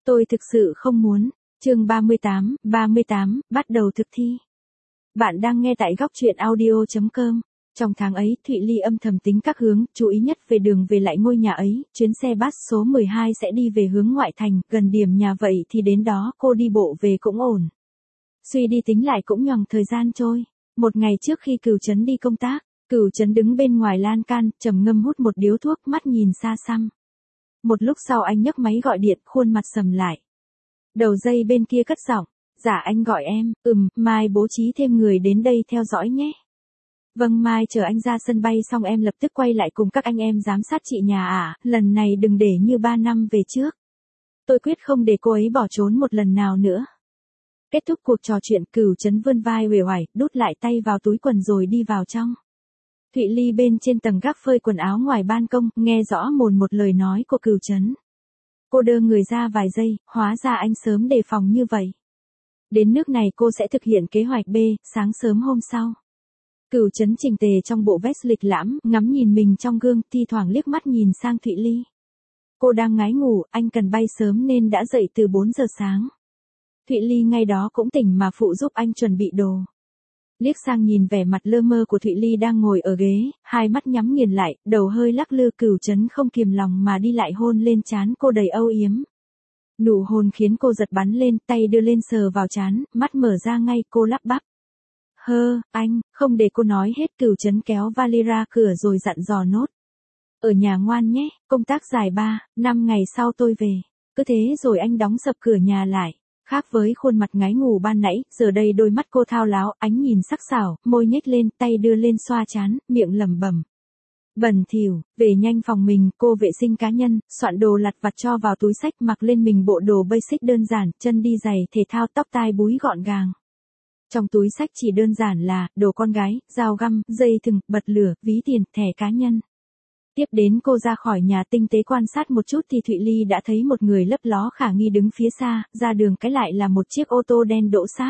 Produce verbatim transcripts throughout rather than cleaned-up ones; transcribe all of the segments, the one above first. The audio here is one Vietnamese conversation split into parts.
Tôi thực sự không muốn. Chương ba mươi tám, ba mươi tám, bắt đầu thực thi. Bạn đang nghe tại góc truyện audio chấm com. Trong tháng ấy, Thụy Ly âm thầm tính các hướng, chú ý nhất về đường về lại ngôi nhà ấy, chuyến xe bus số mười hai sẽ đi về hướng ngoại thành, gần điểm nhà vậy thì đến đó cô đi bộ về cũng ổn. Suy đi tính lại cũng nhoằng thời gian trôi. Một ngày trước khi Cửu Trấn đi công tác, Cửu Trấn đứng bên ngoài lan can, trầm ngâm hút một điếu thuốc, mắt nhìn xa xăm. Một lúc sau anh nhấc máy gọi điện, khuôn mặt sầm lại. Đầu dây bên kia cất giọng, dạ anh gọi em, ừm, mai bố trí thêm người đến đây theo dõi nhé. Vâng, mai chờ anh ra sân bay xong em lập tức quay lại cùng các anh em giám sát chị nhà ạ, à, lần này đừng để như ba năm về trước. Tôi quyết không để cô ấy bỏ trốn một lần nào nữa. Kết thúc cuộc trò chuyện, Cửu Trấn vươn vai uể oải, đút lại tay vào túi quần rồi đi vào trong. Thụy Ly bên trên tầng gác phơi quần áo ngoài ban công, nghe rõ mồn một lời nói của Cửu Trấn. Cô đơ người ra vài giây, hóa ra anh sớm đề phòng như vậy. Đến nước này cô sẽ thực hiện kế hoạch B, sáng sớm hôm sau. Cửu Trấn chỉnh tề trong bộ vest lịch lãm, ngắm nhìn mình trong gương, thi thoảng liếc mắt nhìn sang Thụy Ly. Cô đang ngái ngủ, anh cần bay sớm nên đã dậy từ bốn giờ sáng. Thụy Ly ngay đó cũng tỉnh mà phụ giúp anh chuẩn bị đồ. Liếc sang nhìn vẻ mặt lơ mơ của Thụy Ly đang ngồi ở ghế, hai mắt nhắm nghiền lại, đầu hơi lắc lư, Cửu Trấn không kiềm lòng mà đi lại hôn lên trán cô đầy âu yếm. Nụ hôn khiến cô giật bắn lên, tay đưa lên sờ vào trán, mắt mở ra ngay, cô lắp bắp. Hơ, anh, không để cô nói hết, Cửu Trấn kéo vali ra cửa rồi dặn dò nốt. Ở nhà ngoan nhé, công tác dài ba, năm ngày sau tôi về. Cứ thế rồi anh đóng sập cửa nhà lại. Khác với khuôn mặt ngái ngủ ban nãy, giờ đây đôi mắt cô thao láo, ánh nhìn sắc sảo, môi nhếch lên, tay đưa lên xoa trán, miệng lẩm bẩm. Bẩn thỉu, về nhanh phòng mình, cô vệ sinh cá nhân, soạn đồ lặt vặt cho vào túi xách, mặc lên mình bộ đồ basic đơn giản, chân đi giày thể thao, tóc tai búi gọn gàng. Trong túi xách chỉ đơn giản là đồ con gái, dao găm, dây thừng, bật lửa, ví tiền, thẻ cá nhân. Tiếp đến cô ra khỏi nhà, tinh tế quan sát một chút thì Thụy Ly đã thấy một người lấp ló khả nghi đứng phía xa, ra đường cái lại là một chiếc ô tô đen đỗ sát.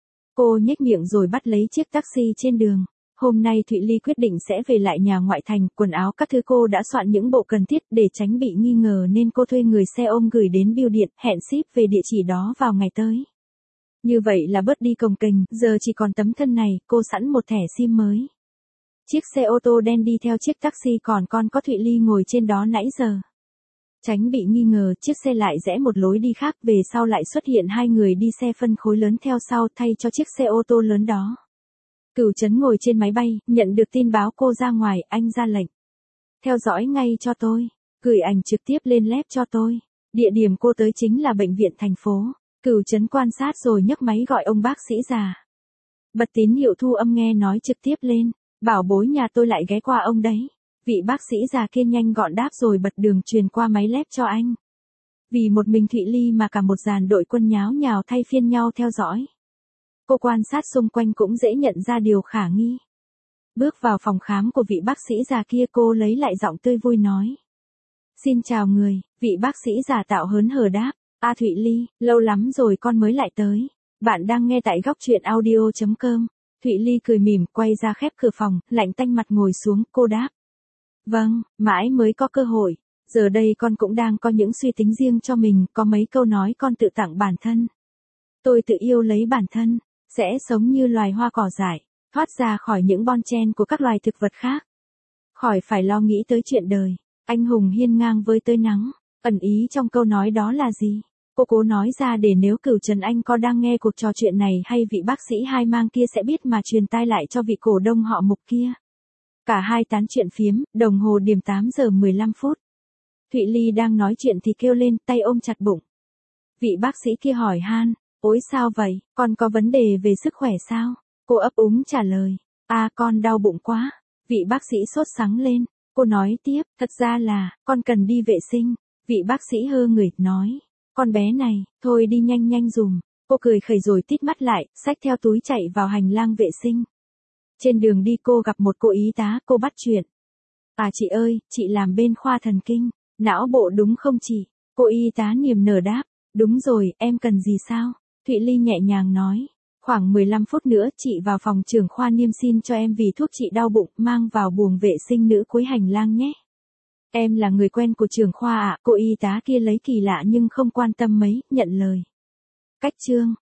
Cô nhếch miệng rồi bắt lấy chiếc taxi trên đường. Hôm nay Thụy Ly quyết định sẽ về lại nhà ngoại thành, quần áo các thứ cô đã soạn những bộ cần thiết, để tránh bị nghi ngờ nên cô thuê người xe ôm gửi đến bưu điện, hẹn ship về địa chỉ đó vào ngày tới. Như vậy là bớt đi cồng kềnh, giờ chỉ còn tấm thân này, cô sẵn một thẻ sim mới. Chiếc xe ô tô đen đi theo chiếc taxi, còn con có Thụy Ly ngồi trên đó nãy giờ. Tránh bị nghi ngờ, chiếc xe lại rẽ một lối đi khác, về sau lại xuất hiện hai người đi xe phân khối lớn theo sau thay cho chiếc xe ô tô lớn đó. Cửu Trấn ngồi trên máy bay, nhận được tin báo cô ra ngoài, anh ra lệnh. Theo dõi ngay cho tôi, gửi ảnh trực tiếp lên lab cho tôi. Địa điểm cô tới chính là bệnh viện thành phố. Cửu Trấn quan sát rồi nhấc máy gọi ông bác sĩ già. Bật tín hiệu thu âm nghe nói trực tiếp lên. Bảo bối nhà tôi lại ghé qua ông đấy. Vị bác sĩ già kia nhanh gọn đáp rồi bật đường truyền qua máy lab cho anh. Vì một mình Thụy Ly mà cả một dàn đội quân nháo nhào thay phiên nhau theo dõi. Cô quan sát xung quanh cũng dễ nhận ra điều khả nghi. Bước vào phòng khám của vị bác sĩ già kia, cô lấy lại giọng tươi vui nói. Xin chào người, vị bác sĩ già tạo hớn hở đáp. A Thụy Ly, lâu lắm rồi con mới lại tới. Bạn đang nghe tại góc truyện audio chấm com. Thụy Ly cười mỉm, quay ra khép cửa phòng, lạnh tanh mặt ngồi xuống, cô đáp. Vâng, mãi mới có cơ hội. Giờ đây con cũng đang có những suy tính riêng cho mình, có mấy câu nói con tự tặng bản thân. Tôi tự yêu lấy bản thân, sẽ sống như loài hoa cỏ dại, thoát ra khỏi những bon chen của các loài thực vật khác. Khỏi phải lo nghĩ tới chuyện đời, anh hùng hiên ngang với tươi nắng. Ẩn ý trong câu nói đó là gì? Cô cố nói ra để nếu Cửu Trấn Anh có đang nghe cuộc trò chuyện này hay vị bác sĩ hai mang kia sẽ biết mà truyền tai lại cho vị cổ đông họ Mục kia. Cả hai tán chuyện phiếm, đồng hồ điểm tám giờ mười lăm phút. Thụy Ly đang nói chuyện thì kêu lên, tay ôm chặt bụng. Vị bác sĩ kia hỏi han, ôi sao vậy, con có vấn đề về sức khỏe sao? Cô ấp úng trả lời, à con đau bụng quá. Vị bác sĩ sốt sắng lên, cô nói tiếp, thật ra là, con cần đi vệ sinh. Vị bác sĩ hơ người, nói. Con bé này, thôi đi nhanh nhanh dùm. Cô cười khẩy rồi tít mắt lại, xách theo túi chạy vào hành lang vệ sinh. Trên đường đi cô gặp một cô y tá, cô bắt chuyện. À chị ơi, chị làm bên khoa thần kinh, não bộ đúng không chị? Cô y tá niềm nở đáp. Đúng rồi, em cần gì sao? Thụy Ly nhẹ nhàng nói. Khoảng mười lăm phút nữa chị vào phòng trưởng khoa niêm xin cho em vì thuốc chị đau bụng, mang vào buồng vệ sinh nữ cuối hành lang nhé. Em là người quen của trưởng khoa ạ, cô y tá kia lấy kỳ lạ nhưng không quan tâm mấy, nhận lời. Cách chương.